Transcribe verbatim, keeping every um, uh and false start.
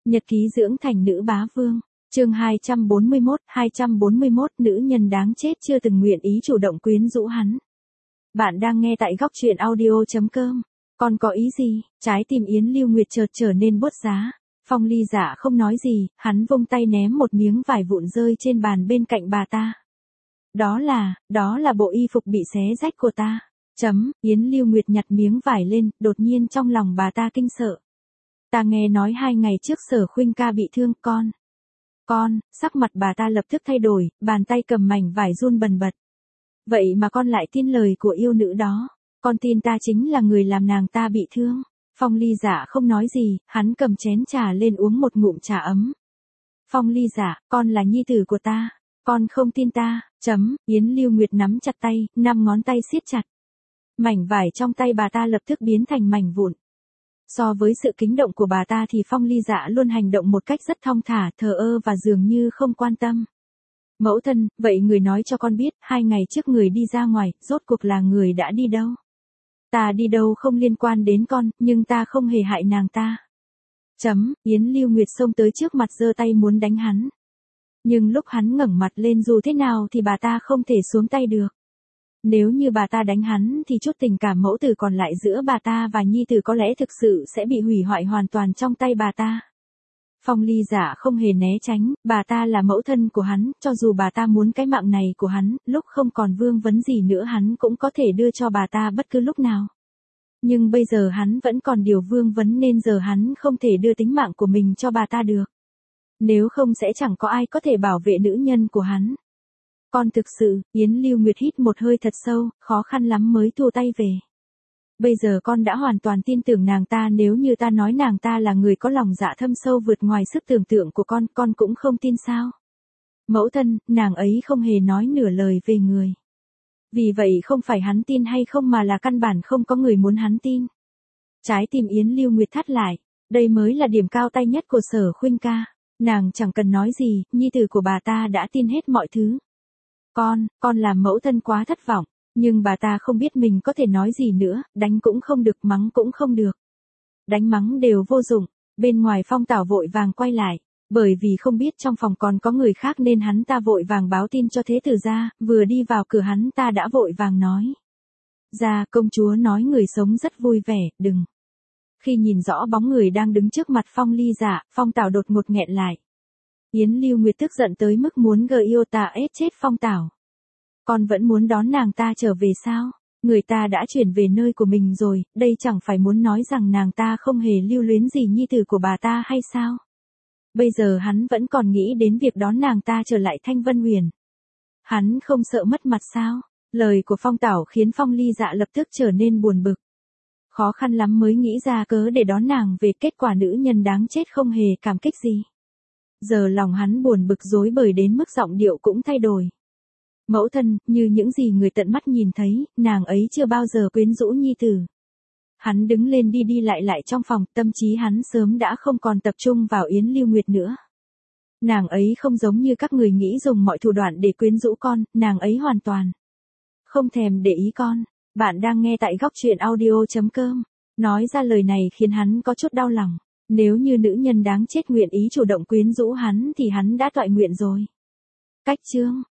Nhật ký dưỡng thành nữ bá vương. Chương hai trăm bốn mươi mốt, hai trăm bốn mươi mốt nữ nhân đáng chết chưa từng nguyện ý chủ động quyến rũ hắn. Bạn đang nghe tại góc truyện audio chấm com. Còn có ý gì? Trái tim Yến Lưu Nguyệt chợt trở nên buốt giá. Phong Ly Dạ không nói gì, hắn vung tay ném một miếng vải vụn rơi trên bàn bên cạnh bà ta. Đó là, đó là bộ y phục bị xé rách của ta. Chấm, Yến Lưu Nguyệt nhặt miếng vải lên, đột nhiên trong lòng bà ta kinh sợ. Ta nghe nói hai ngày trước Sở Khuynh ca bị thương con. Con, sắc mặt bà ta lập tức thay đổi, bàn tay cầm mảnh vải run bần bật. Vậy mà con lại tin lời của yêu nữ đó. Con tin ta chính là người làm nàng ta bị thương. Phong Ly Dạ không nói gì, hắn cầm chén trà lên uống một ngụm trà ấm. Phong Ly Dạ, con là nhi tử của ta. Con không tin ta, chấm, Yến Lưu Nguyệt nắm chặt tay, năm ngón tay siết chặt. Mảnh vải trong tay bà ta lập tức biến thành mảnh vụn. So với sự kính động của bà ta thì Phong Ly Dạ luôn hành động một cách rất thong thả, thờ ơ và dường như không quan tâm. Mẫu thân, vậy người nói cho con biết, hai ngày trước người đi ra ngoài, rốt cuộc là người đã đi đâu? Ta đi đâu không liên quan đến con, nhưng ta không hề hại nàng ta. Chấm, Yến Lưu Nguyệt xông tới trước mặt giơ tay muốn đánh hắn. Nhưng lúc hắn ngẩng mặt lên dù thế nào thì bà ta không thể xuống tay được. Nếu như bà ta đánh hắn thì chút tình cảm mẫu tử còn lại giữa bà ta và nhi tử có lẽ thực sự sẽ bị hủy hoại hoàn toàn trong tay bà ta. Phong Ly Dạ không hề né tránh, bà ta là mẫu thân của hắn, cho dù bà ta muốn cái mạng này của hắn, lúc không còn vương vấn gì nữa hắn cũng có thể đưa cho bà ta bất cứ lúc nào. Nhưng bây giờ hắn vẫn còn điều vương vấn nên giờ hắn không thể đưa tính mạng của mình cho bà ta được. Nếu không sẽ chẳng có ai có thể bảo vệ nữ nhân của hắn. Con thực sự, Yến Lưu Nguyệt hít một hơi thật sâu, khó khăn lắm mới thua tay về. Bây giờ con đã hoàn toàn tin tưởng nàng ta, nếu như ta nói nàng ta là người có lòng dạ thâm sâu vượt ngoài sức tưởng tượng của con, con cũng không tin sao? Mẫu thân, nàng ấy không hề nói nửa lời về người. Vì vậy không phải hắn tin hay không mà là căn bản không có người muốn hắn tin. Trái tim Yến Lưu Nguyệt thắt lại, đây mới là điểm cao tay nhất của Sở Khuynh ca. Nàng chẳng cần nói gì, nhi tử của bà ta đã tin hết mọi thứ. Con, con làm mẫu thân quá thất vọng, nhưng bà ta không biết mình có thể nói gì nữa, đánh cũng không được, mắng cũng không được. Đánh mắng đều vô dụng, bên ngoài Phong Tảo vội vàng quay lại, bởi vì không biết trong phòng còn có người khác nên hắn ta vội vàng báo tin cho Thế Tử gia, vừa đi vào cửa hắn ta đã vội vàng nói. Gia, công chúa nói người sống rất vui vẻ, đừng. Khi nhìn rõ bóng người đang đứng trước mặt Phong Ly Dạ, Phong Tảo đột ngột nghẹn lại. Yến Lưu Nguyệt tức giận tới mức muốn gờ yêu ta ép chết Phong Tảo. Con vẫn muốn đón nàng ta trở về sao? Người ta đã chuyển về nơi của mình rồi, đây chẳng phải muốn nói rằng nàng ta không hề lưu luyến gì nhi tử của bà ta hay sao? Bây giờ hắn vẫn còn nghĩ đến việc đón nàng ta trở lại Thanh Vân Huyền. Hắn không sợ mất mặt sao? Lời của Phong Tảo khiến Phong Ly Dạ lập tức trở nên buồn bực. Khó khăn lắm mới nghĩ ra cớ để đón nàng về, kết quả nữ nhân đáng chết không hề cảm kích gì. Giờ lòng hắn buồn bực rối bời đến mức giọng điệu cũng thay đổi. Mẫu thân, như những gì người tận mắt nhìn thấy, nàng ấy chưa bao giờ quyến rũ nhi tử. Hắn đứng lên đi đi lại lại trong phòng, tâm trí hắn sớm đã không còn tập trung vào Yến Lưu Nguyệt nữa. Nàng ấy không giống như các người nghĩ dùng mọi thủ đoạn để quyến rũ con, nàng ấy hoàn toàn không thèm để ý con. Bạn đang nghe tại góc truyện audio chấm com. Nói ra lời này khiến hắn có chút đau lòng. Nếu như nữ nhân đáng chết nguyện ý chủ động quyến rũ hắn thì hắn đã toại nguyện rồi. Cách chương